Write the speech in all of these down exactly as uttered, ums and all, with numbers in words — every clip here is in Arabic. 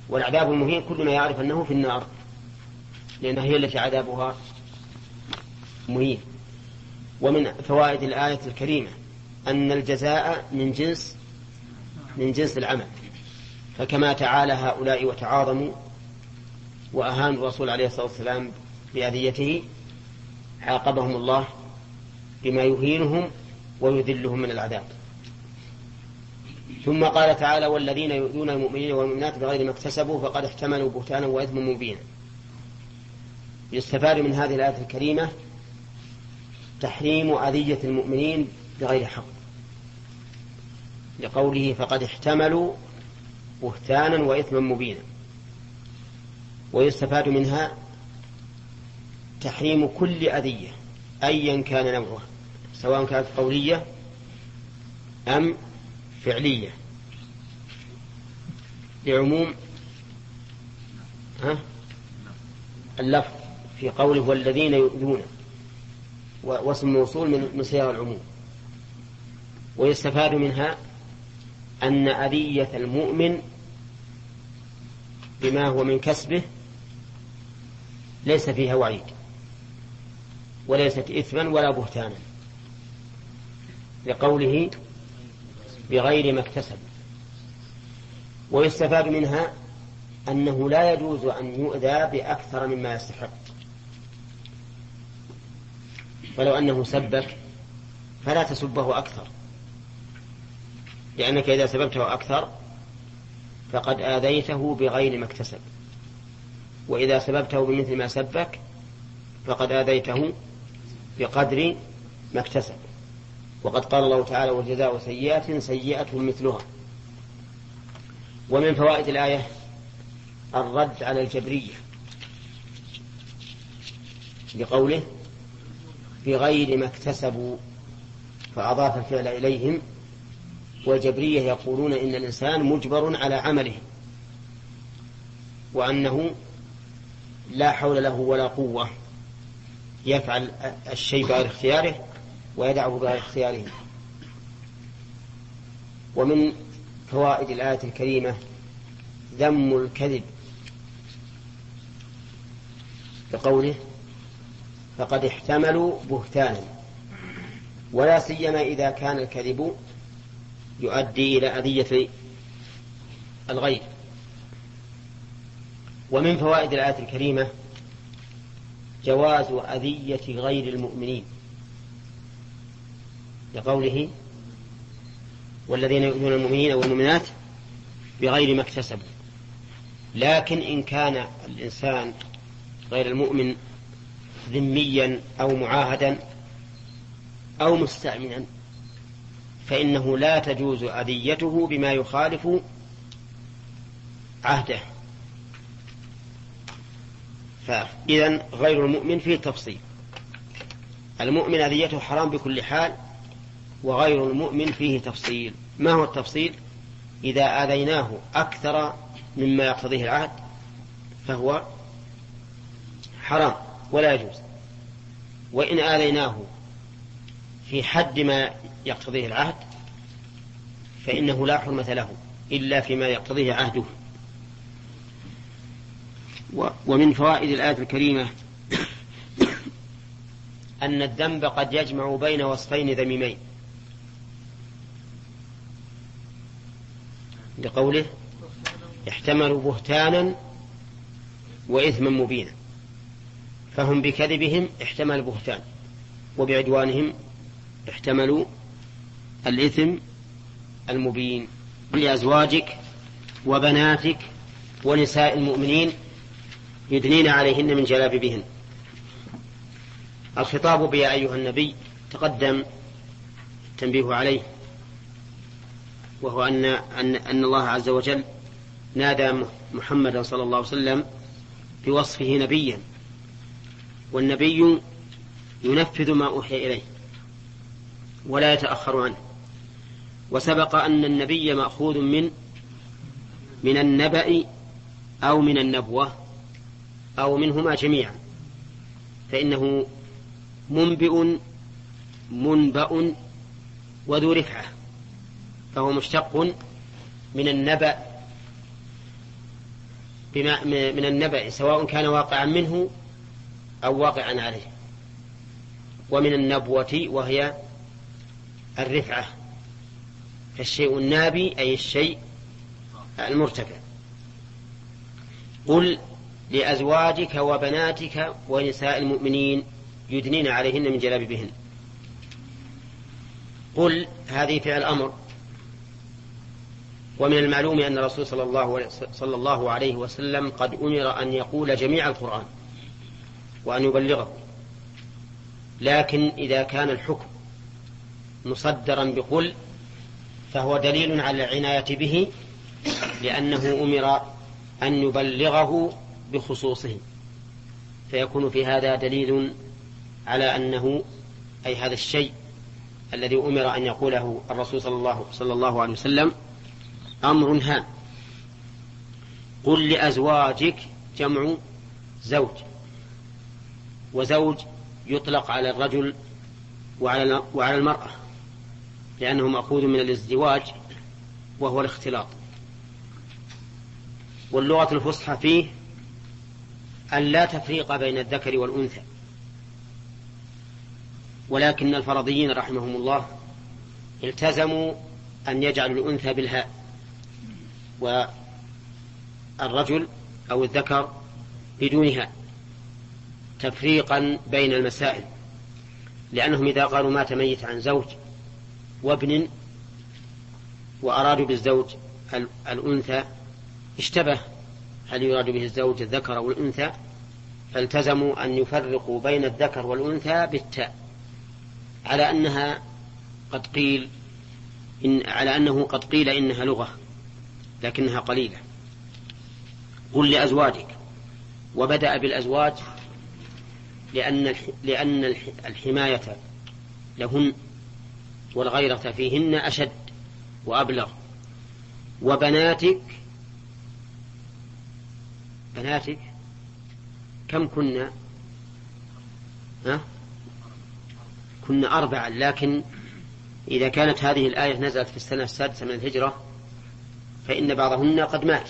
والعذاب المهين كلنا يعرف أنه في النار، لأنها هي التي عذابها مهين. ومن فوائد الآية الكريمة أن الجزاء من جنس من جنس العمل، فكما تعالى هؤلاء وتعاظموا وأهانوا الرسول عليه الصلاة والسلام بأذيته، عاقبهم الله بما يهينهم ويذلهم من العذاب. ثم قال تعالى: والذين يؤذون المؤمنين والمؤمنات بغير ما اكتسبوا فقد احتملوا بهتانا وإثما مبينا. يستفاد من هذه الآية الكريمة تحريم أذية المؤمنين بغير حق، لقوله فقد احتملوا بهتانا وإثما مبينا. ويستفاد منها تحريم كل أذية أيا كان نوعها، سواء كانت قولية أم فعلية، لعموم ها اللفظ في قوله والذين يؤذون، واسم موصول من صيغ العموم. ويستفاد منها أن أذية المؤمن بما هو من كسبه ليس فيها وعيد، وليست إثما ولا بهتانا، لقوله بغير ما اكتسب. ويستفاد منها أنه لا يجوز أن يؤذى بأكثر مما يستحق، فلو أنه سبك فلا تسبه أكثر، لأنك إذا سببته أكثر فقد آذيته بغير ما اكتسب، وإذا سببته بمثل ما سبك فقد آذيته بقدر ما اكتسب. وقد قال الله تعالى: والجزاء سيئة سيئة مثلها. ومن فوائد الآية الرد على الجبرية، لقوله بغير ما اكتسبوا، فأضاف الفعل إليهم. والجبرية يقولون إن الإنسان مجبر على عمله، وأنه لا حول له ولا قوة، يفعل الشيء بغير اختياره ويدعه بغير اختياره. ومن فوائد الآية الكريمة ذم الكذب، بقوله فقد احتملوا بهتانا، ولا سيما إذا كان الكذب يؤدي إلى أذية الغير. ومن فوائد الآية الكريمة جواز أذية غير المؤمنين، لقوله والذين يؤذون المؤمنين والمؤمنات بغير ما اكتسبوا. لكن إن كان الإنسان غير المؤمن ذميا أو معاهدا أو مستأمنا فإنه لا تجوز أذيته بما يخالف عهده. فإذن غير المؤمن فيه تفصيل، المؤمن أذيته حرام بكل حال، وغير المؤمن فيه تفصيل. ما هو التفصيل؟ إذا آذيناه أكثر مما يقتضيه العهد فهو حرام ولا يجوز، وإن آذيناه في حد ما يقتضيه العهد فإنه لا حرمة له إلا فيما يقتضيه عهده. ومن فوائد الآية الكريمة أن الذنب قد يجمع بين وصفين ذميمين، لقوله احتملوا بهتانا وإثما مبينا، فهم بكذبهم احتملوا بهتان، وبعدوانهم احتملوا الإثم المبين. لأزواجك وبناتك ونساء المؤمنين يدنين عليهن من جلابيبهن. الخطاب بيا أيها النبي تقدم التنبيه عليه، وهو أن, أن, أن الله عز وجل نادى محمدا صلى الله عليه وسلم بوصفه نبيا، والنبي ينفذ ما أوحي إليه ولا يتأخر عنه. وسبق أن النبي مأخوذ من من النبأ أو من النبوة أو منهما جميعا، فإنه منبئ منبأ وذو رفعة، فهو مشتق من النبأ من النبأ سواء كان واقعا منه أو واقعا عليه. ومن النبوة وهي الرفعة، فالشيء النابي أي الشيء المرتفع. قل لأزواجك وبناتك ونساء المؤمنين يدنين عليهن من جلابيبهن. قل هذه فعل أمر، ومن المعلوم أن الرسول صلى الله, صلى الله عليه وسلم قد أمر أن يقول جميع القرآن وأن يبلغه، لكن إذا كان الحكم مصدرا بقل فهو دليل على العناية به، لأنه أمر أن يبلغه بخصوصه، فيكون في هذا دليل على أنه أي هذا الشيء الذي أمر أن يقوله الرسول صلى الله, صلى الله عليه وسلم أمر هام. قل لأزواجك جمع زوج، وزوج يطلق على الرجل وعلى, وعلى المرأة، لأنه مأخوذ من الازدواج وهو الاختلاط. واللغة الفصحى فيه أن لا تفريق بين الذكر والأنثى، ولكن الفرضيين رحمهم الله التزموا أن يجعلوا الأنثى بالهاء والرجل أو الذكر بدونها تفريقا بين المسائل، لأنهم إذا قالوا مات ميت عن زوج وابن وأرادوا بالزوج الأنثى اشتبه هل يراد به الزوج الذكر أو الأنثى، فالتزموا أن يفرقوا بين الذكر والأنثى بالتاء، على أنها قد قيل إن على أنه قد قيل إنها لغة لكنها قليلة. قل لأزواجك، وبدأ بالأزواج لأن لأن الحماية لهن والغيرة فيهن أشد وأبلغ. وبناتك، بناتك كم كنا؟ ها؟ كنا أربعة، لكن إذا كانت هذه الآية نزلت في السنة السادسة من الهجرة فإن بعضهن قد مات،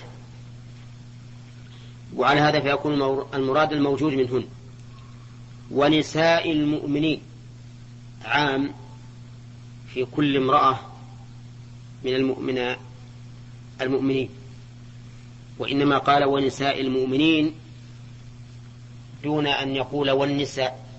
وعلى هذا فيكون المراد الموجود منهن. ونساء المؤمنين عام في كل امرأة من المؤمن المؤمنين، وإنما قال ونساء المؤمنين دون أن يقول والنساء،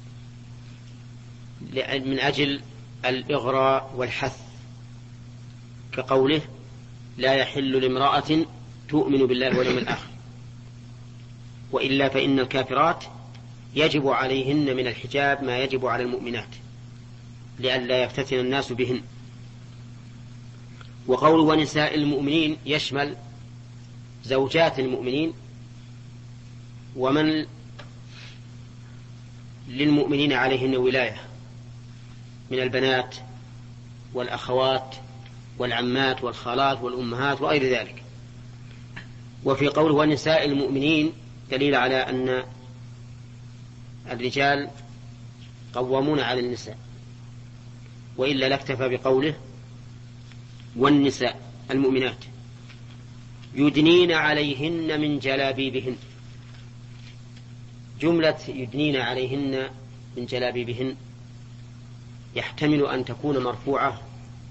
من أجل الإغراء والحث، كقوله لا يحل لامرأة تؤمن بالله واليوم الآخر، وإلا فإن الكافرات يجب عليهن من الحجاب ما يجب على المؤمنات لئلا يفتتن الناس بهن. وقول ونساء المؤمنين يشمل زوجات المؤمنين ومن للمؤمنين عليهن ولاية من البنات والأخوات والعمات والخالات والأمهات وغير ذلك. وفي قوله ونساء المؤمنين دليل على أن الرجال قوامون على النساء، وإلا لاكتفى بقوله والنساء المؤمنات يدنين عليهن من جلابيبهن. جملة يدنين عليهن من جلابيبهن يحتمل أن تكون مرفوعة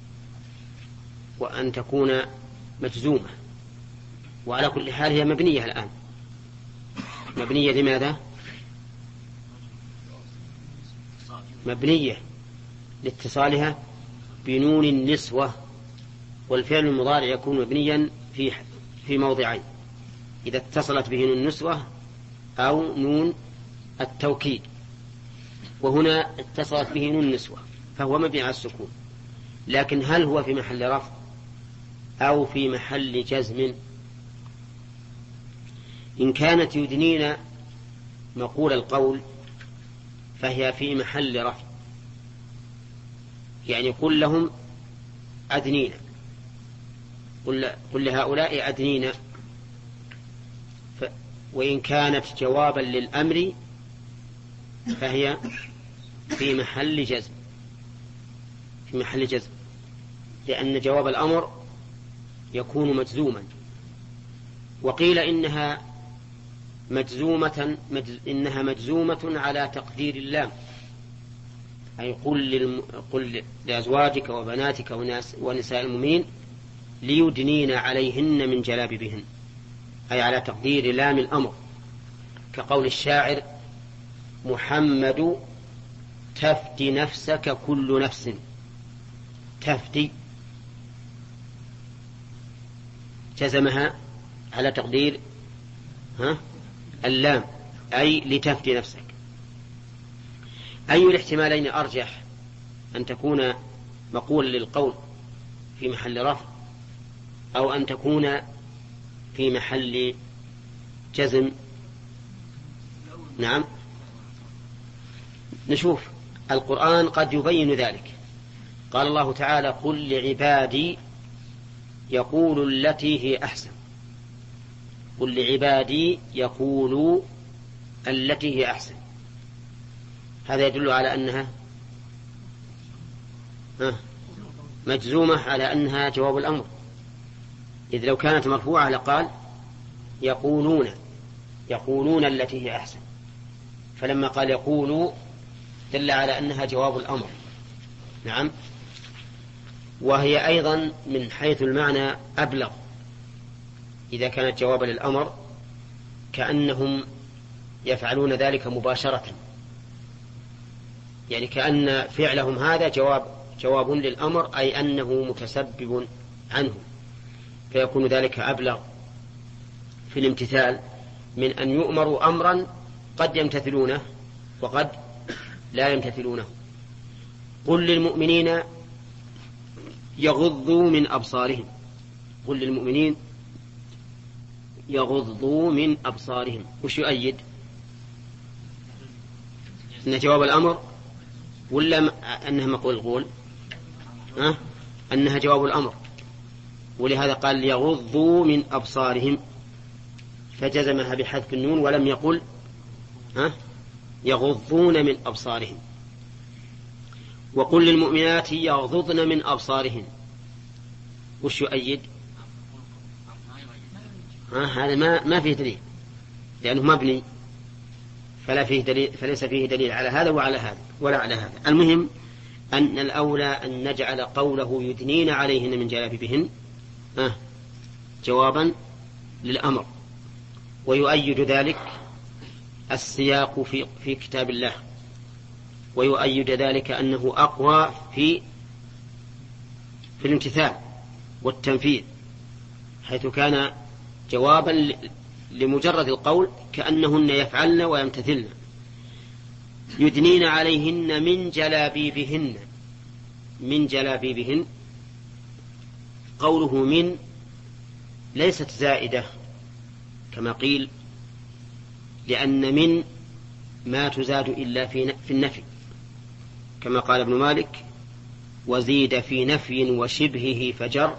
وأن تكون مجزومة، وعلى كل حال هي مبنية الآن. مبنية لماذا؟ مبنية لاتصالها بنون النسوة، والفعل المضارع يكون مبنيا في في موضعين: إذا اتصلت به نون النسوة أو نون التوكيد، وهنا اتصلت به نون النسوة فهو مبني على السكون. لكن هل هو في محل رفع أو في محل جزم؟ إن كانت يدنين مقول القول فهي في محل رفع، يعني قل لهم أدنين، قل, قل لهؤلاء أدنين. ف وإن كانت جوابا للأمر فهي في محل جزم، في محل جزم، لأن جواب الأمر يكون مجزوما وقيل إنها مجزومة مجز إنها مجزومة على تقدير اللام، أي قل, للم... قل لأزواجك وبناتك وناس... ونساء المؤمنين ليدنين عليهن من جلابيبهن، أي على تقدير لام الأمر، كقول الشاعر محمد تفدي نفسك كل نفس. تفدي جزمها على تقدير ها اللام، أي لتفدي نفسك. أي الاحتمالين أرجح، أن تكون مقول للقول في محل رفع، أو أن تكون في محل جزم؟ نعم، نشوف القرآن قد يبين ذلك. قال الله تعالى قل لعبادي يقولوا التي هي أحسن. قل لعبادي يقولوا التي هي أحسن، هذا يدل على أنها مجزومة على أنها جواب الأمر، إذ لو كانت مرفوعة لقال يقولون يقولون التي هي أحسن، فلما قال يقولوا دل على أنها جواب الأمر. نعم، وهي أيضا من حيث المعنى أبلغ إذا كانت جوابا للأمر، كأنهم يفعلون ذلك مباشرة، يعني كأن فعلهم هذا جواب جواب للأمر، أي أنه متسبب عنه، فيكون ذلك أبلغ في الامتثال من أن يؤمروا أمرا قد يمتثلونه وقد لا يمتثلونه. قل للمؤمنين يغضوا من أبصارهم. قل للمؤمنين يغضوا من أبصارهم، وش يؤيد؟ أن جواب الأمر ولا أنها مقول القول؟ أه؟ أنها جواب الأمر، ولهذا قال يغضوا من أبصارهم، فجزمها بحذف النون ولم يقل أه؟ يغضون من أبصارهم. وقل للمؤمنات يغضضن من أبصارهن، وش يؤيد؟ أه؟ هذا ما ما فيه دليل، لأنه مبني، فلا فيه دليل، فليس فيه دليل على هذا وعلى هذا ولا على هذا. المهم أن الأولى أن نجعل قوله يدنين عليهن من جلابيبهن أه جوابا للأمر، ويؤيد ذلك السياق في في كتاب الله، ويؤيد ذلك أنه أقوى في في الامتثال والتنفيذ، حيث كان جوابا لمجرد القول كأنهن يفعلن ويمتثلن. يدنين عليهن من جلابيبهن، من جلابيبهن، قوله من ليست زائدة كما قيل، لأن من ما تزاد إلا في النفي، كما قال ابن مالك وزيد في نفي وشبهه فجر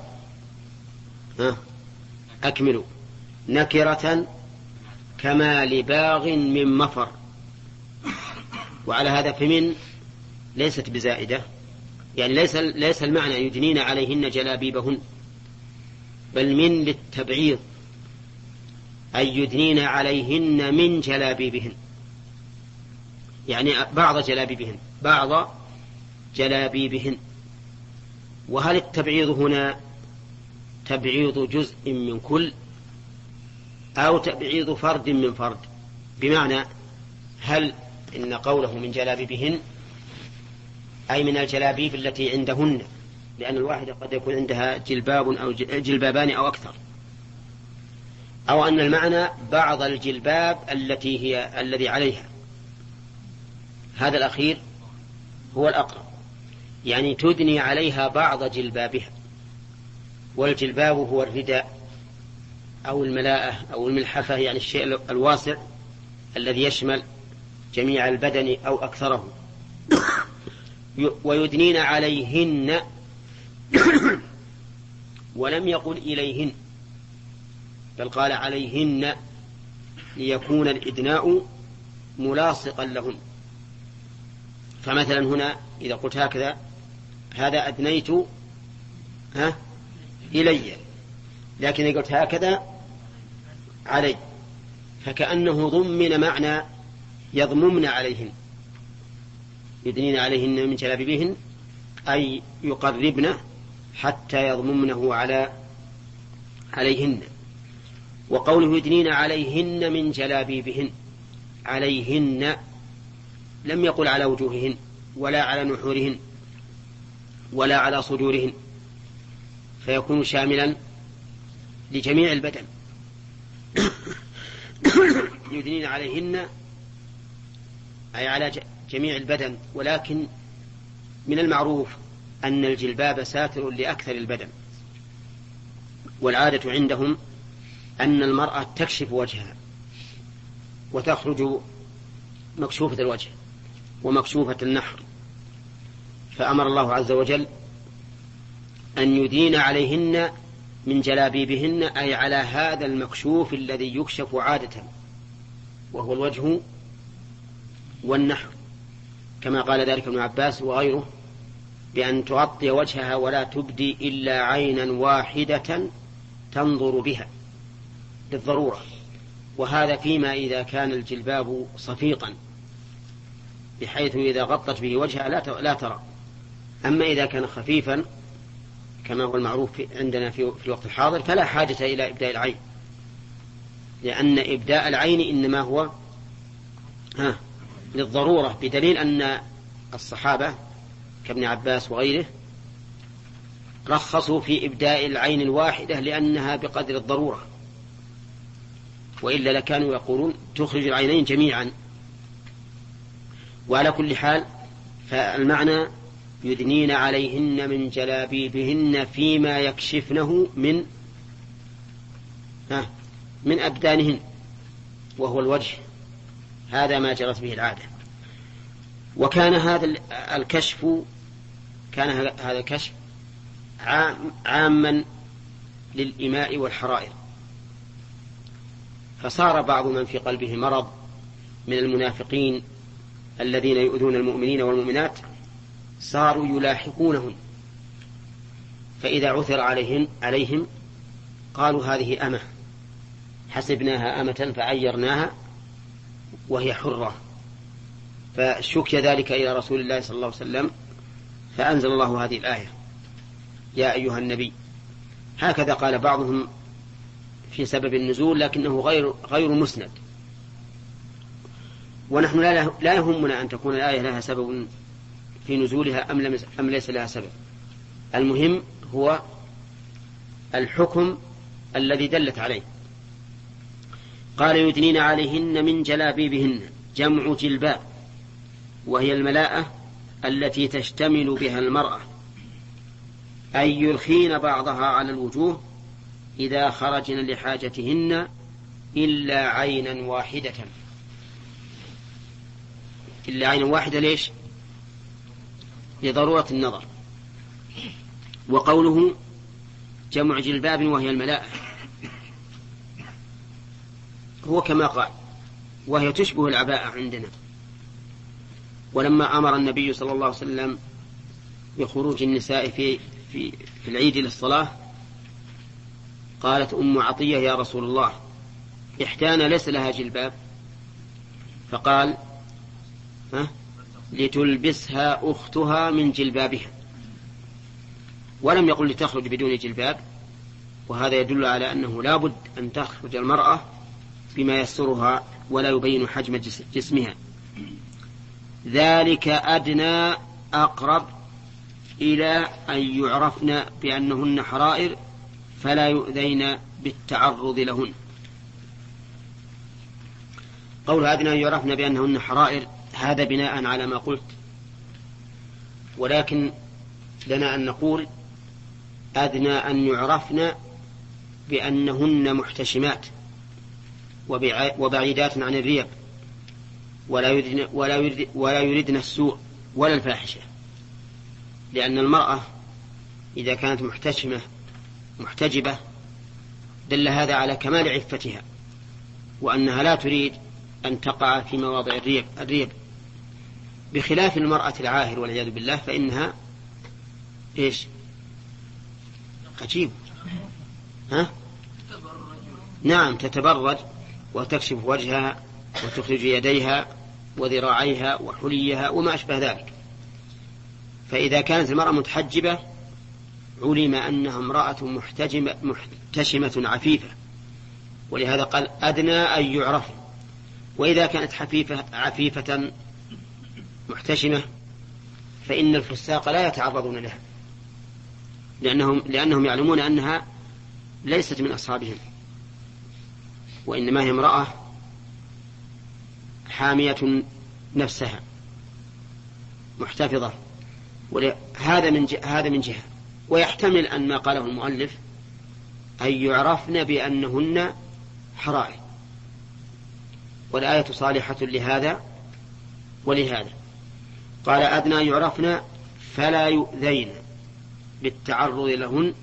أكملوا نكرة كما لباغ من مفر. وعلى هذا فمن ليست بزائدة، يعني ليس ليس المعنى يدنين عليهن جلابيبهن، بل من للتبعيض، أي يدنين عليهن من جلابيبهن، يعني بعض جلابيبهن بعض جلابيبهن. وهل التبعيض هنا تبعيض جزء من كل أو تبعيض فرد من فرد؟ بمعنى هل إن قوله من جلابيبهن أي من الجلابيب التي عندهن، لأن الواحدة قد يكون عندها جلباب أو جلبابان أو أكثر، أو أن المعنى بعض الجلباب التي هي الذي عليها؟ هذا الأخير هو الأقرب، يعني تدني عليها بعض جلبابها، والجلباب هو الرداء أو الملاءة أو الملحفة، يعني الشيء الواسع الذي يشمل جميع البدن أو أكثره. ويدنين عليهن ولم يقل إليهن، بل قال عليهن ليكون الإدناء ملاصقا لهن. فمثلا هنا إذا قلت هكذا هذا أدنيت ها إلي، لكن إذا قلت هكذا علي، فكأنه ضمن معنى يضممن عليهن، يدنين عليهن من جلابيبهن أي يقربن حتى يضممنه على عليهن. وقوله يدنين عليهن من جلابيبهن، عليهن لم يقل على وجوههن ولا على نحورهن ولا على صدورهن، فيكون شاملا لجميع البدن. يدنين عليهن أي على جميع البدن، ولكن من المعروف أن الجلباب ساتر لأكثر البدن، والعادة عندهم أن المرأة تكشف وجهها وتخرج مكشوفة الوجه ومكشوفة النحر، فأمر الله عز وجل أن يدين عليهن من جلابيبهن أي على هذا المكشوف الذي يكشف عادة، وهو الوجه والنحر، كما قال ذلك ابن عباس وغيره بأن تغطي وجهها ولا تبدي إلا عينا واحدة تنظر بها للضرورة. وهذا فيما إذا كان الجلباب صفيقا بحيث إذا غطت به وجهها لا ترى. أما إذا كان خفيفا كما هو المعروف عندنا في الوقت الحاضر فلا حاجة إلى إبداء العين، لأن إبداء العين إنما هو ها للضرورة، بدليل أن الصحابة كابن عباس وغيره رخصوا في إبداء العين الواحدة لأنها بقدر الضرورة، وإلا لكانوا يقولون تخرج العينين جميعا. وعلى كل حال فالمعنى يدنين عليهن من جلابيبهن فيما يكشفنه من ها من أبدانهن، وهو الوجه، هذا ما جرت به العادة. وكان هذا الكشف كان هذا الكشف عاما للإماء والحرائر، فصار بعض من في قلبه مرض من المنافقين الذين يؤذون المؤمنين والمؤمنات صاروا يلاحقونهم، فإذا عثر عليهم, عليهم قالوا هذه أمة حسبناها أمة فعيرناها وهي حرة، فشكي ذلك إلى رسول الله صلى الله عليه وسلم فأنزل الله هذه الآية يا أيها النبي. هكذا قال بعضهم في سبب النزول، لكنه غير غير مسند، ونحن لا يهمنا أن تكون الآية لها سبب في نزولها أم ليس لها سبب، المهم هو الحكم الذي دلت عليه. قال يدنين عليهن من جلابيبهن، جمع جلباب، وهي الملاءة التي تشتمل بها المرأة، أي يرخين بعضها على الوجوه إذا خرجن لحاجتهن إلا عينا واحدة. إلا عينا واحدة ليش؟ لضرورة النظر. وقوله جمع جلباب وهي الملاءة هو كما قال وهي تشبه العباءة عندنا. ولما أمر النبي صلى الله عليه وسلم بخروج النساء في, في, في العيد للصلاة قالت أم عطية يا رسول الله إحدانا ليس لها جلباب، فقال ها لتلبسها أختها من جلبابها، ولم يقل لتخرج بدون جلباب، وهذا يدل على أنه لا بد أن تخرج المرأة بما يسترها ولا يبين حجم جسمها. ذلك أدنى أقرب إلى أن يعرفن بأنهن حرائر فلا يؤذين بالتعرض لهن. قول أدنى أن يعرفن بأنهن حرائر هذا بناء على ما قلت، ولكن لنا أن نقول أدنى أن يعرفن بأنهن محتشمات وبعيدات عن الريب ولا يردن, ولا, يردن ولا يردن السوء ولا الفاحشة، لأن المرأة إذا كانت محتشمة محتجبة دل هذا على كمال عفتها وأنها لا تريد أن تقع في مواضع الريب, الريب بخلاف المرأة العاهر والعياذ بالله فإنها إيش عجيب ها نعم تتبرج وتكشف وجهها وتخرج يديها وذراعيها وحليها وما أشبه ذلك. فإذا كانت المرأة متحجبة علم أنها امرأة محتجمة محتشمة عفيفة، ولهذا قال أدنى أن يعرف. وإذا كانت حفيفة عفيفة محتشمة فإن الفساق لا يتعرضون لها، لأنهم, لأنهم يعلمون أنها ليست من أصحابهم، وإنما هي امرأة حامية نفسها محتفظة. هذا من هذا من جهة. ويحتمل أن ما قاله المؤلف أن يعرفن بأنهن حرائر، والآية صالحة لهذا ولهذا. قال أدنى يعرفن فلا يؤذين بالتعرض لهن،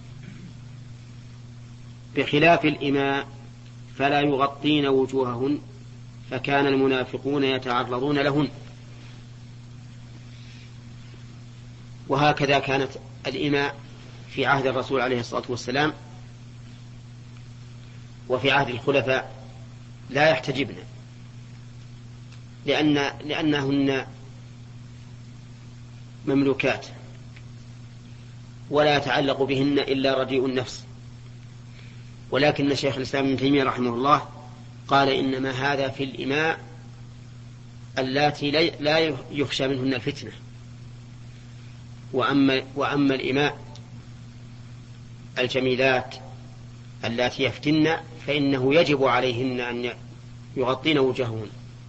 بخلاف الإماء فلا يغطين وجوههن فكان المنافقون يتعرضون لهن. وهكذا كانت الإماء في عهد الرسول عليه الصلاة والسلام وفي عهد الخلفاء لا يحتجبن، لأن لأنهن مملوكات ولا يتعلق بهن إلا رديء النفس. ولكن شيخ الإسلام ابن تيمية رحمه الله قال إنما هذا في الإماء اللاتي لا يخشى منهن الفتنة، وأما, وأما الإماء الجميلات اللاتي يفتن فإنه يجب عليهن أن يغطين وجههن،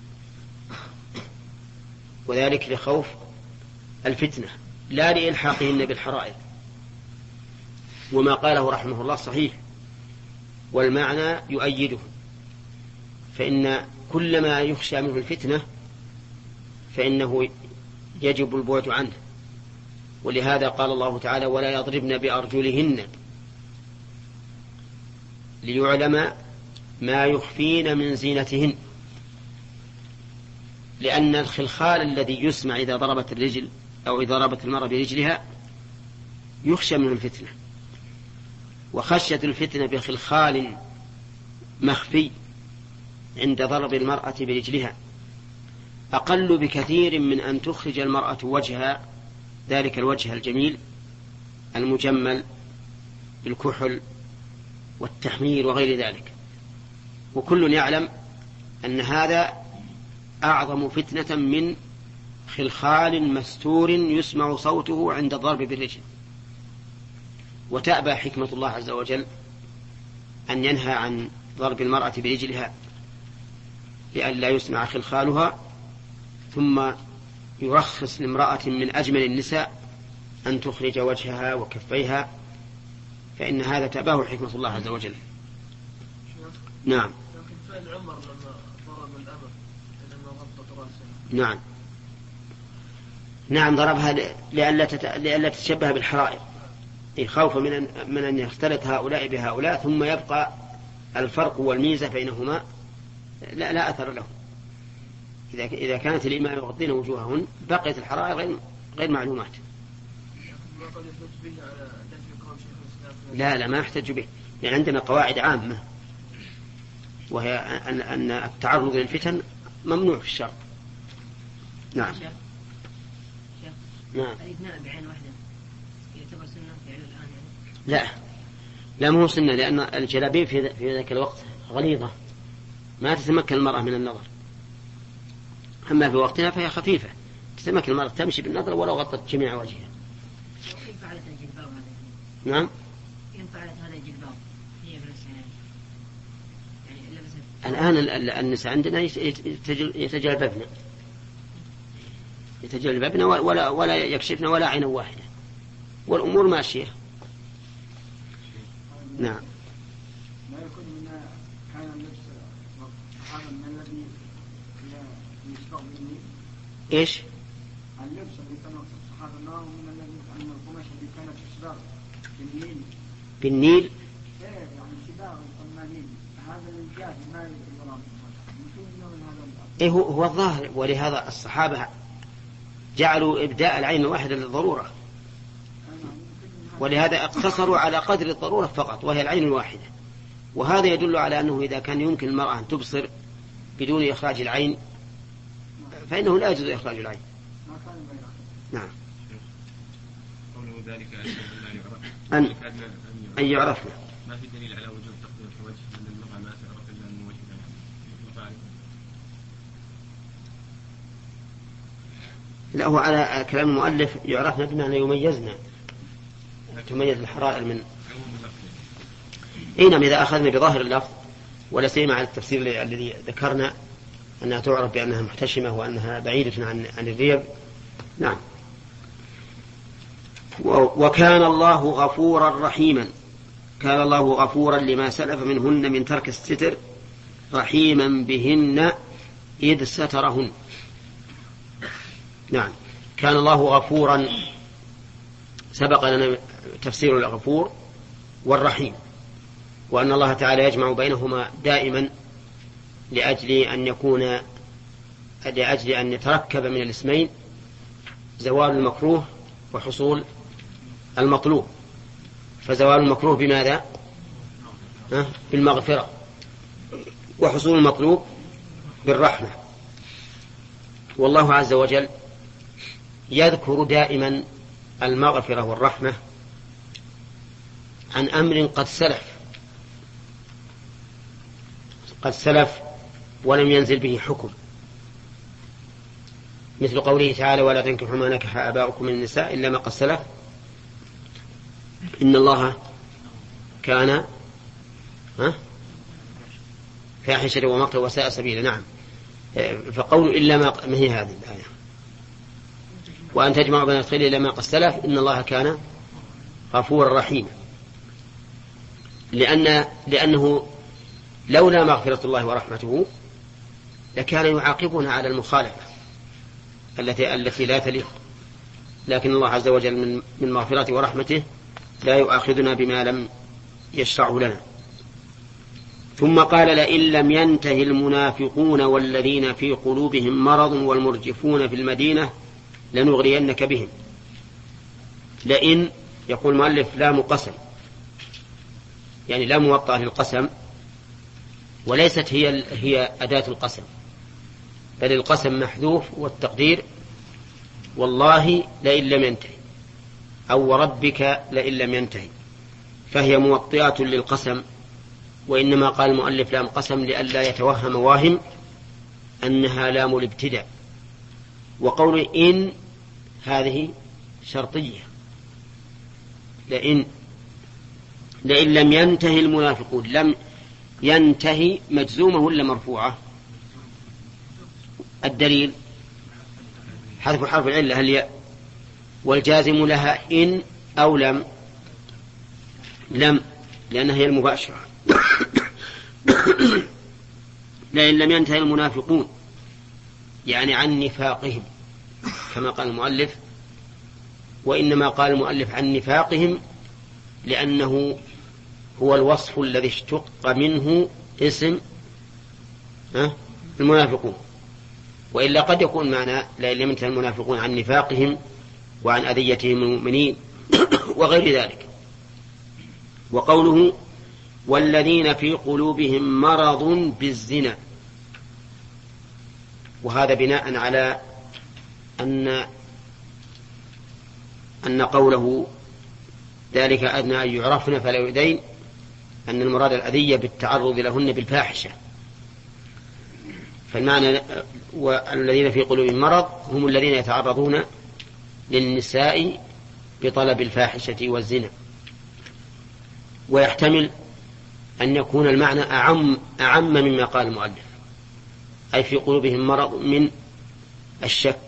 وذلك لخوف الفتنة لا لإلحاقهن بالحرائر. وما قاله رحمه الله صحيح، والمعنى يؤيده، فإن كل ما يخشى منه الفتنة فإنه يجب البعد عنه. ولهذا قال الله تعالى ولا يضربن بأرجلهن ليعلم ما يخفين من زينتهن، لأن الخلخال الذي يسمع إذا ضربت الرجل أو إذا ضربت المرأة برجلها يخشى منه الفتنة، وخشية الفتنة بخلخال مخفي عند ضرب المرأة برجلها أقل بكثير من أن تخرج المرأة وجهها، ذلك الوجه الجميل المجمل بالكحل والتحمير وغير ذلك. وكل يعلم أن هذا أعظم فتنة من خلخال مستور يسمع صوته عند الضرب بالرجل. وتأبى حكمة الله عز وجل أن ينهى عن ضرب المرأة برجلها لئلا يسمع خلخالها، ثم يرخص لامرأة من أجمل النساء أن تخرج وجهها وكفيها، فإن هذا تأباه حكمة الله عز وجل. نعم. لكن فعل عمر لما ضرب الأمر لما غطت رأسها. نعم نعم ضربها لئلا تت... لئلا تتشبه بالحرائر، خوفا من أن... من أن يختلط هؤلاء بهؤلاء ثم يبقى الفرق والميزة بينهما لا, لا أثر له. إذا إذا كانت الإماء يغطين وجوههن بقيت الحرائر غير غير معلومات. لا لا ما يحتج به، يعني عندنا قواعد عامة وهي أن أن التعرض للفتن ممنوع في الشرع. نعم. شيخ. نعم. الإثناء بعين واحدة يعتبر سنة فعل الآن يعني؟ لا لا مو سنة، لأن الجلابيب في في ذاك الوقت غليظة ما تتمكن المرأة من النظر، أما في وقتنا فهي خفيفة تتمكن المرأة تمشي بالنظر ولو غطت جميع وجهها. كيف فعلت الجلباب هذا؟ نعم. كيف فعلت هذا الجلباب؟ هي بنفسها يعني إلا بس. الآن النساء عندنا يتجلببن يتجلببن ولا ولا يكشفن ولا عين واحدة والأمور ماشية. نعم. ما يكون من كان اللبس هذا من الذي يشبه بالنيل. إيش؟ اللبس اللي كان الصحابة ناه من الذي من القماش اللي كانت تشبه بالنيل. بالنيل. إيه يعني شبه النيل هذا الجاهل ما يقدر إيه هو هو الظاهر، ولهذا الصحابة جعلوا إبداء العين الواحدة للضرورة، ولهذا اقتصروا على قدر الضرورة فقط وهي العين الواحدة، وهذا يدل على أنه إذا كان يمكن المرأة أن تبصر بدون إخراج العين فإنه لا يجوز إخراج العين. نعم. قوله ذلك أن أن يعرفنا. ما في دليل على وجوب تقدير الوجه أن المرأة ما تعرف إلا من وجهها. لا، هو على كلام المؤلف يعرفنا بمعنى يميزنا، تميز الحرائر من إنما إذا أخذنا بظاهر اللفظ ولا سيما على التفسير الذي ذكرنا أنها تعرف بأنها محتشمة وأنها بعيدة عن عن الريب. نعم. وكان الله غفورا رحيما. كان الله غفورا لما سلف منهن من ترك الستر رحيما بهن إذ سترهن. نعم. كان الله غفورا، سبق لنا تفسير الغفور والرحيم، وأن الله تعالى يجمع بينهما دائما لأجل أن يكون لأجل أن يتركب من الاسمين زوال المكروه وحصول المطلوب. فزوال المكروه بماذا؟ بالمغفرة، وحصول المطلوب بالرحمة. والله عز وجل يذكر دائما المغفرة والرحمة عن أمر قد سلف قد سلف ولم ينزل به حكم، مثل قوله تعالى: ولا تنكحوا ما نكح آباؤكم من النساء إلا ما قد سلف إن الله كان فاحشة ومقتا وساء سبيلا. نعم. فقول إلا ما هي هذه الآية، وأن تجمع بين الخير إلا ما قد سلف إن الله كان غفورا رحيما، لأن لأنه لولا مغفرة الله ورحمته لكان يعاقبنا على المخالفة التي التي لا تليق، لكن الله عز وجل من مغفرته ورحمته لا يؤاخذنا بما لم يشرعه لنا. ثم قال: لئن لم ينته المنافقون والذين في قلوبهم مرض والمرجفون في المدينة لنغرينك بهم. لئن يقول المؤلف لام قسم، يعني لا موطأ للقسم، وليست هي هي أداة القسم، بل القسم محذوف والتقدير والله لئن لم ينتهي أو وربك لئن لم ينتهي، فهي موطئة للقسم. وإنما قال المؤلف لام قسم لئلا يتوهم واهم أنها لام الابتداء. وقول إن هذه شرطية، لئن لئن لم ينتهي المنافقون، لم ينتهي مجزومة ولا مرفوعة؟ الدليل حذف حرف العلة الياء، والجازم لها إن أو لم لم لأنها هي المباشرة. لئن لم ينتهي المنافقون يعني عن نفاقهم كما قال المؤلف، وإنما قال المؤلف عن نفاقهم لأنه هو الوصف الذي اشتق منه اسم المنافقون، وإلا قد يكون معنى لئن لم ينتهي المنافقون عن نفاقهم وعن أذيتهم المؤمنين وغير ذلك. وقوله والذين في قلوبهم مرض بالزنا، وهذا بناء على أن أن قوله ذلك أدنى أن يعرفن فلا يؤذين، أن المراد الأذية بالتعرض لهن بالفاحشة. فالمعنى والذين في قلوبهم مرض هم الذين يتعرضون للنساء بطلب الفاحشة والزنا. ويحتمل أن يكون المعنى أعم, أعم مما قال المؤلف، أي في قلوبهم مرض من الشك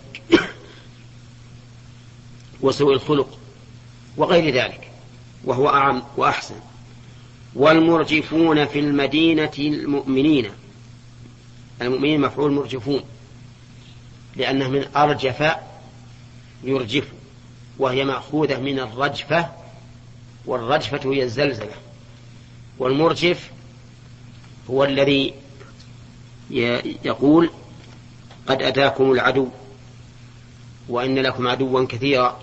وسوء الخلق وغير ذلك، وهو أعم وأحسن. والمرجفون في المدينة المؤمنين، المؤمنين مفعول مرجفون لأنه من أرجف يرجف، وهي مأخوذة من الرجفة، والرجفة هي الزلزلة. والمرجف هو الذي يقول قد أتاكم العدو وإن لكم عدوا كثيرا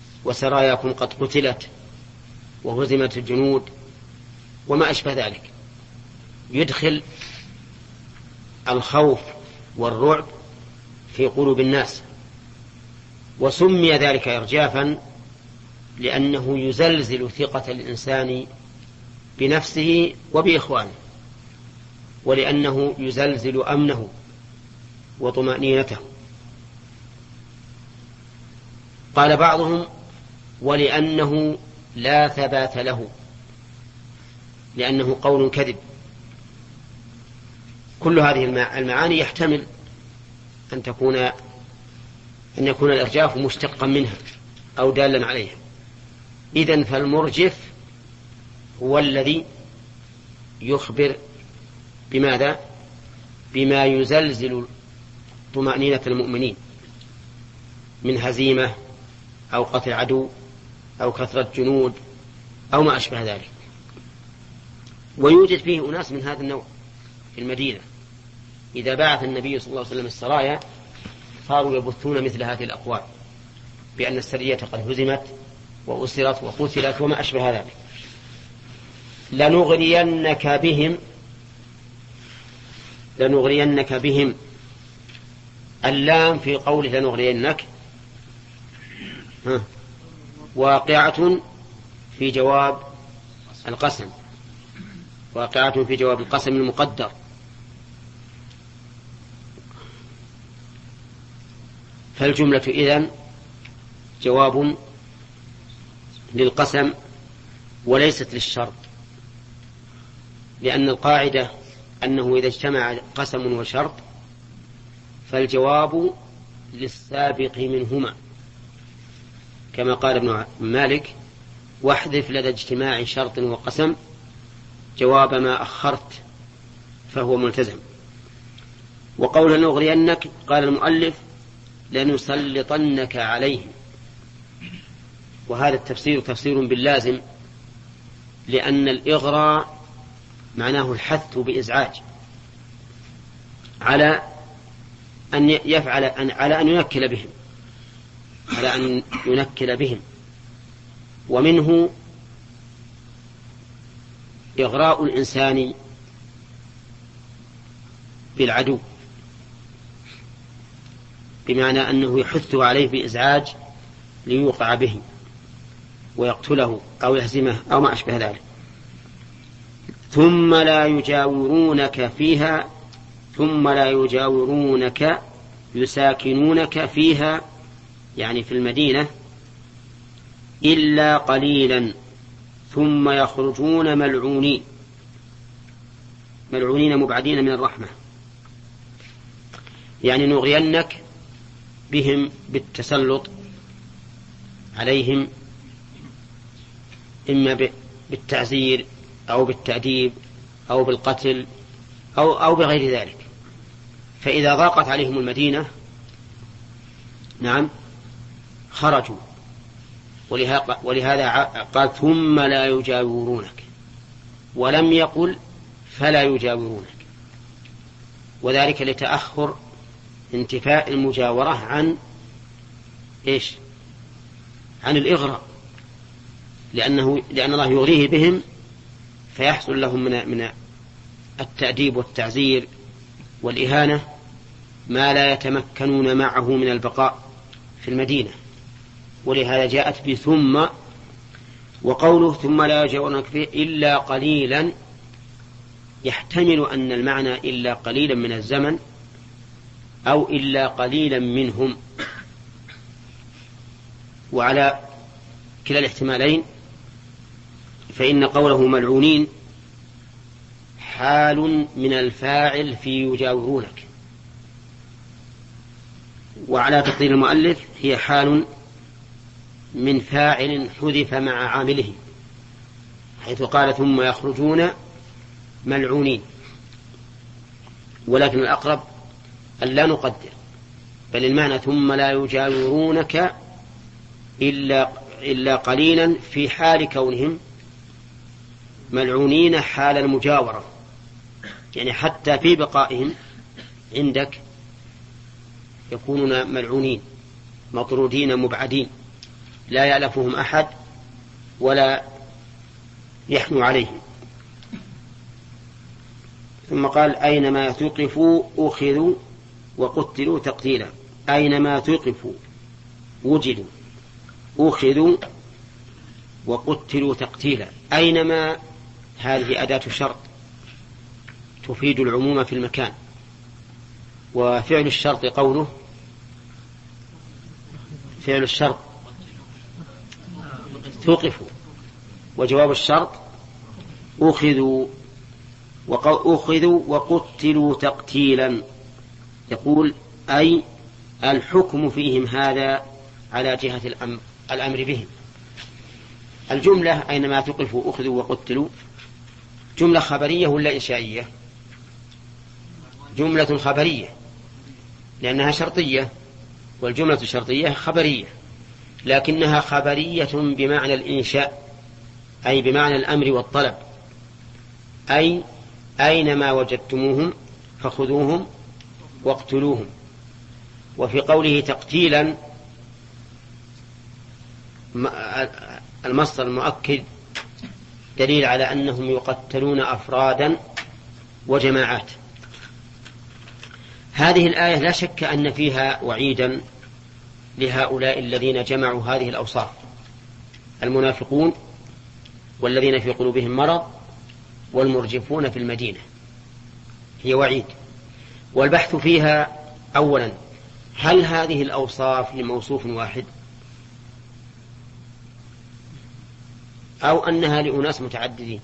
وسراياكم قد قتلت وهزمت الجنود وما أشبه ذلك. يدخل الخوف والرعب في قلوب الناس، وسمي ذلك إرجافا لأنه يزلزل ثقة الإنسان بنفسه وبإخوانه، ولأنه يزلزل أمنه وطمأنينته. قال بعضهم: ولأنه لا ثبات له، لأنه قول كذب. كل هذه المعاني يحتمل أن تكون أن يكون الإرجاف مشتقا منها أو دالا عليها. إذن فالمرجف هو الذي يخبر بماذا؟ بما يزلزل طمأنينة المؤمنين من هزيمة أو قتل عدو أو كثرة جنود أو ما أشبه ذلك. ويوجد فيه أناس من هذا النوع في المدينة، إذا بعث النبي صلى الله عليه وسلم السرايا صاروا يبثون مثل هذه الأقوال بأن السرية قد هزمت وأسرت وقتلت وما أشبه ذلك. لنغرينك بهم لنغرينك بهم اللام في قوله لنغرينك واقعة في جواب القسم، واقعة في جواب القسم المقدر. فالجملة إذن جواب للقسم وليست للشرط، لأن القاعدة أنه إذا اجتمع قسم وشرط فالجواب للسابق منهما، كما قال ابن مالك: واحذف لدى اجتماع شرط وقسم جواب ما أخرت فهو ملتزم. وقول لنغرينك قال المؤلف: لنسلطنك عليهم. وهذا التفسير تفسير باللازم، لأن الإغراء معناه الحث بإزعاج على أن يفعل أن على أن ينكل بهم على أن ينكل بهم ومنه إغراء الإنسان بالعدو، بمعنى أنه يحثه عليه بإزعاج ليوقع به ويقتله أو يهزمه أو ما أشبه ذلك. ثم لا يجاورونك فيها ثم لا يجاورونك يساكنونك فيها، يعني في المدينة، إلا قليلا ثم يخرجون ملعونين ملعونين مبعدين من الرحمة. يعني نغرينك بهم بالتسلط عليهم، إما بالتعزير أو بالتأديب أو بالقتل أو, أو بغير ذلك. فإذا ضاقت عليهم المدينة نعم خرجوا، ولهذا قال ثم لا يجاورونك، ولم يقل فلا يجاورونك، وذلك لتأخر انتفاء المجاورة عن إيش؟ عن الإغراء، لأنه لأن الله يغريه بهم فيحصل لهم من من التأديب والتعزير والإهانة ما لا يتمكنون معه من البقاء في المدينة. ولهذا جاءت بثم. وقوله ثم لا يجاورونك فيه إلا قليلا يحتمل أن المعنى إلا قليلا من الزمن أو إلا قليلا منهم، وعلى كلا الاحتمالين فإن قوله ملعونين حال من الفاعل في يجاورونك، وعلى تقدير المؤلف هي حال من فاعل حذف مع عامله، حيث قال ثم يخرجون ملعونين. ولكن الأقرب أن لا نقدر، بل المعنى ثم لا يجاورونك إلا, إلا قليلا في حال كونهم ملعونين حال المجاورة، يعني حتى في بقائهم عندك يكونون ملعونين مطرودين مبعدين لا يألفهم أحد ولا يحنو عليهم. ثم قال أينما ثقفوا أخذوا وقتلوا تقتيلا. أينما ثقفوا وجدوا أخذوا وقتلوا تقتيلا. أينما هذه أداة شرط تفيد العموم في المكان، وفعل الشرط قوله فعل الشرط ثقفوا، وجواب الشرط أخذوا أخذوا وقتلوا تقتيلا. يقول أي الحكم فيهم هذا على جهة الأمر, الأمر بهم. الجملة أينما ثقفوا أخذوا وقتلوا جملة خبرية ولا إنشائية؟ جملة خبرية لأنها شرطية، والجملة الشرطية خبرية، لكنها خبرية بمعنى الإنشاء، أي بمعنى الأمر والطلب. أي أينما وجدتموهم فخذوهم واقتلوهم. وفي قوله تقتيلا المصدر المؤكد دليل على أنهم يقتلون أفرادا وجماعات. هذه الآية لا شك أن فيها وعيدا لهؤلاء الذين جمعوا هذه الأوصاف، المنافقون والذين في قلوبهم مرض والمرجفون في المدينة، هي وعيد. والبحث فيها أولا هل هذه الأوصاف لموصوف واحد أو أنها لأناس متعددين؟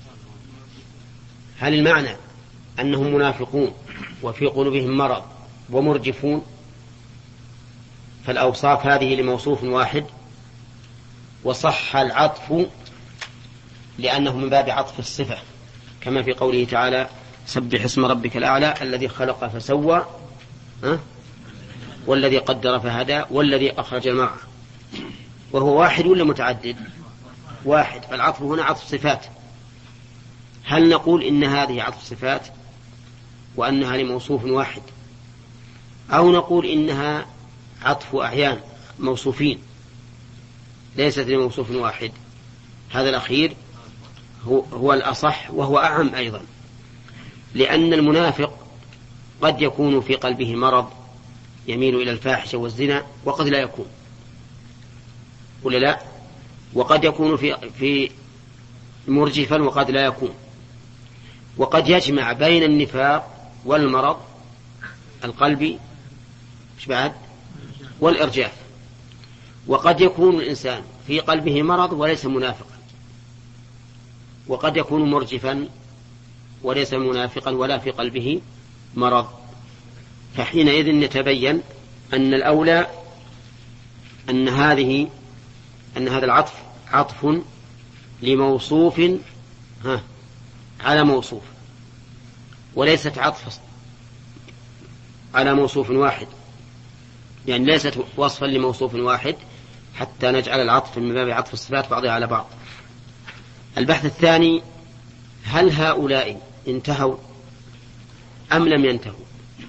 هل المعنى أنهم منافقون وفي قلوبهم مرض ومرجفون فالأوصاف هذه لموصوف واحد، وصح العطف لأنه من باب عطف الصفة، كما في قوله تعالى سبح اسم ربك الأعلى الذي خلق فسوى أه؟ والذي قدر فهدى والذي أخرج المرعى. وهو واحد ولا متعدد؟ واحد. فالعطف هنا عطف صفات. هل نقول إن هذه عطف صفات وأنها لموصوف واحد، أو نقول إنها عطف أعيان موصوفين ليست لموصوف واحد؟ هذا الأخير هو, هو الأصح وهو أعم أيضا، لأن المنافق قد يكون في قلبه مرض يميل إلى الفاحشة والزنا وقد لا يكون، ولا لا؟ وقد يكون في, في مرجفا وقد لا يكون، وقد يجمع بين النفاق والمرض القلبي بعد والإرجاف. وقد يكون الإنسان في قلبه مرض وليس منافقا، وقد يكون مرجفا وليس منافقا ولا في قلبه مرض. فحينئذ يتبين أن الأولى أن هذه أن هذا العطف عطف لموصوف ها على موصوف، وليست عطف على موصوف واحد، يعني ليست وصفا لموصوف واحد حتى نجعل العطف من باب عطف الصفات بعضها على بعض. البحث الثاني هل هؤلاء انتهوا أم لم ينتهوا؟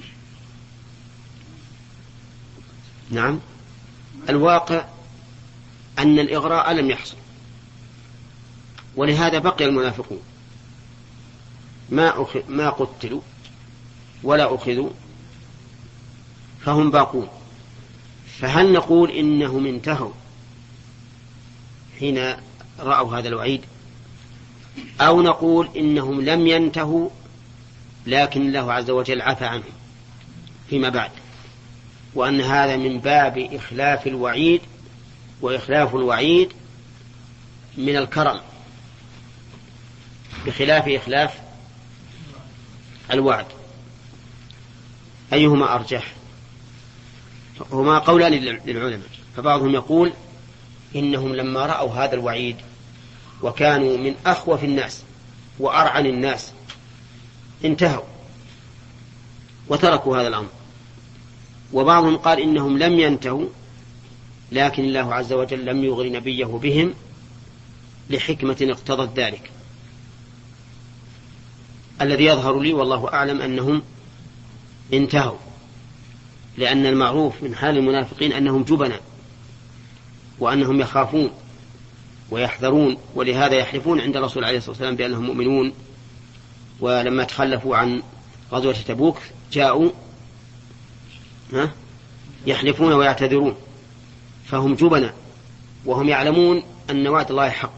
نعم، الواقع أن الإغراء لم يحصل، ولهذا بقي المنافقون ما, أخ... ما قتلوا ولا أخذوا فهم باقون. فهل نقول إنهم انتهوا حين رأوا هذا الوعيد، أو نقول إنهم لم ينتهوا لكن الله عز وجل عفى عنهم فيما بعد، وأن هذا من باب إخلاف الوعيد، وإخلاف الوعيد من الكرم بخلاف إخلاف الوعد؟ أيهما أرجح؟ هما قولان للعلماء. فبعضهم يقول إنهم لما رأوا هذا الوعيد وكانوا من أخوف الناس وأرعن الناس انتهوا وتركوا هذا الأمر. وبعضهم قال إنهم لم ينتهوا لكن الله عز وجل لم يغر نبيه بهم لحكمة اقتضت ذلك. الذي يظهر لي والله أعلم أنهم انتهوا، لأن المعروف من حال المنافقين أنهم جبنا وأنهم يخافون ويحذرون، ولهذا يحلفون عند الرسول عليه الصلاة والسلام بأنهم مؤمنون ولما تخلفوا عن غزوة تبوك جاءوا يحلفون ويعتذرون، فهم جبناء وهم يعلمون أن وعد الله حق،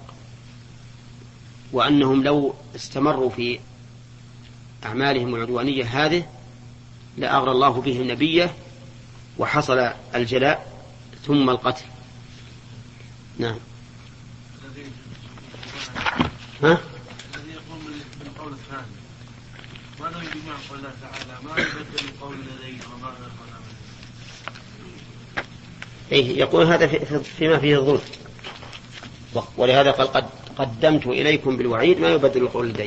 وأنهم لو استمروا في أعمالهم العدوانية هذه لأغرى الله بهم نبيه وحصل الجلاء ثم القتل. نعم. ها؟ الذي يقول بالقول الثاني ماذا يجمع قول الله تعالى ما يبدل القول لدينا وما يقول إيه يقول هذا في فيما فيه الظلم، ولهذا قال قد قدمت إليكم بالوعيد ما يبدل القول لدي،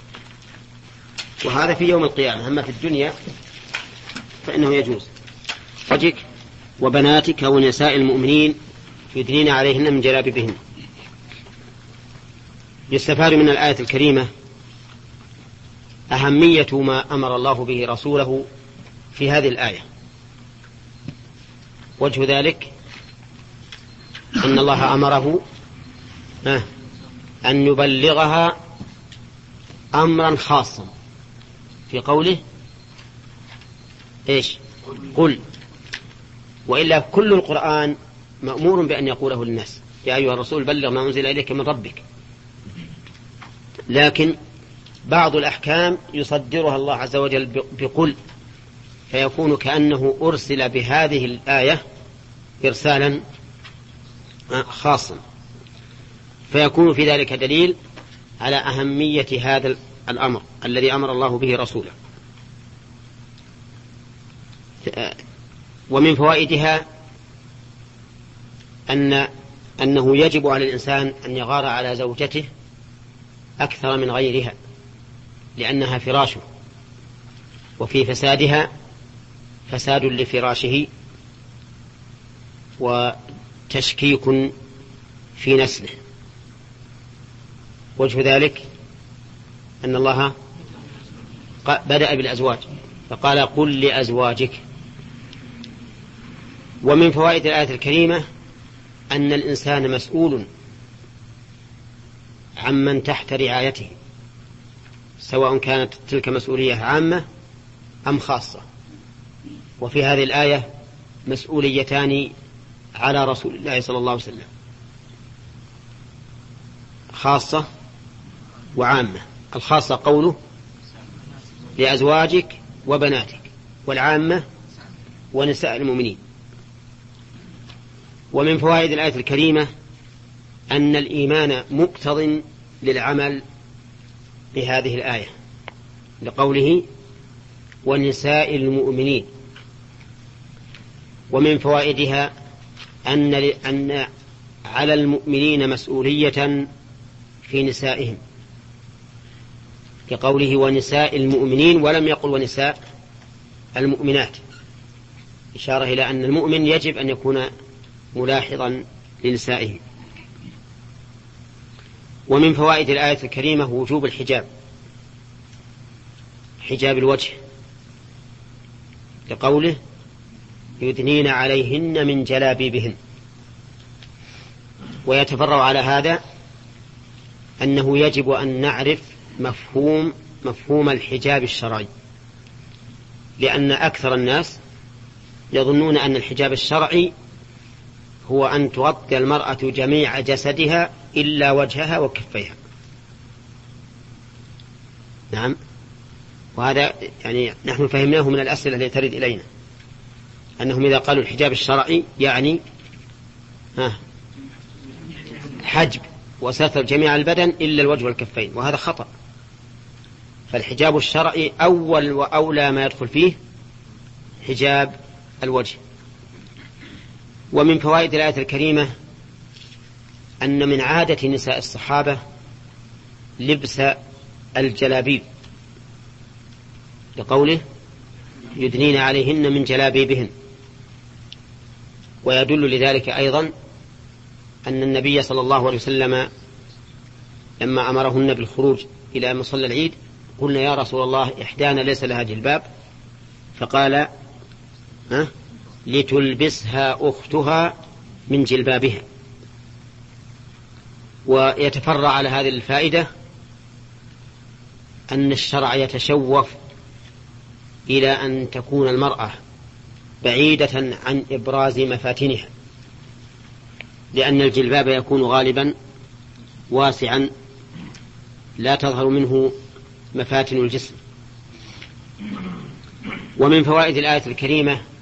وهذا في يوم القيامة. أما في الدنيا فإنه يجوز. وجك وبناتك ونساء المؤمنين يدنين عليهن من جلابيبهن. يستفاد من الآية الكريمة أهمية ما أمر الله به رسوله في هذه الآية. وجه ذلك أن الله أمره أن يبلغها أمرا خاصا في قوله إيش؟ قل. وإلا كل القرآن مأمور بأن يقوله للناس يا أيها الرسول بلغ ما أنزل إليك من ربك، لكن بعض الأحكام يصدرها الله عز وجل بقل، فيكون كأنه أرسل بهذه الآية إرسالا خاصا، فيكون في ذلك دليل على أهمية هذا الأمر الذي أمر الله به رسوله. ومن فوائدها أن أنه يجب على الإنسان أن يغار على زوجته أكثر من غيرها، لأنها فراشه، وفي فسادها فساد لفراشه وتشكيك في نسله. وجه ذلك أن الله بدأ بالأزواج فقال قل لأزواجك. ومن فوائد الآية الكريمة أن الإنسان مسؤول عمن تحت رعايته، سواء كانت تلك مسؤولية عامة أم خاصة. وفي هذه الآية مسؤوليتان على رسول الله صلى الله عليه وسلم، خاصة وعامة. الخاصة قوله لأزواجك وبناتك، والعامة ونساء المؤمنين. ومن فوائد الآية الكريمة أن الإيمان مقتض للعمل بهذه الآية لقوله ونساء المؤمنين. ومن فوائدها أن, أن على المؤمنين مسؤولية في نسائهم لقوله ونساء المؤمنين ولم يقل ونساء المؤمنات، إشارة إلى أن المؤمن يجب أن يكون ملاحظا لنسائه. ومن فوائد الآية الكريمة وجوب الحجاب، حجاب الوجه لقوله يدنين عليهن من جلابيبهن. ويتفرع على هذا أنه يجب أن نعرف مفهوم مفهوم الحجاب الشرعي، لأن أكثر الناس يظنون أن الحجاب الشرعي هو أن تغطي المرأة جميع جسدها إلا وجهها وكفيها. نعم، وهذا يعني نحن فهمناه من الأسئلة التي ترد إلينا، أنهم إذا قالوا الحجاب الشرعي يعني ها حجب وستر جميع البدن إلا الوجه والكفين، وهذا خطأ. فالحجاب الشرعي أول وأولى ما يدخل فيه حجاب الوجه. ومن فوائد الآية الكريمة أن من عادة نساء الصحابة لبس الجلابيب لقوله يدنين عليهن من جلابيبهن. ويدل لذلك أيضا أن النبي صلى الله عليه وسلم لما أمرهن بالخروج إلى مصلى العيد قلنا يا رسول الله إحدانا ليس لها جلباب، فقال ها لتلبسها أختها من جلبابها. ويتفرع على هذه الفائدة أن الشرع يتشوف إلى أن تكون المرأة بعيدة عن إبراز مفاتنها، لأن الجلباب يكون غالبا واسعا لا تظهر منه مفاتن الجسم. ومن فوائد الآية الكريمة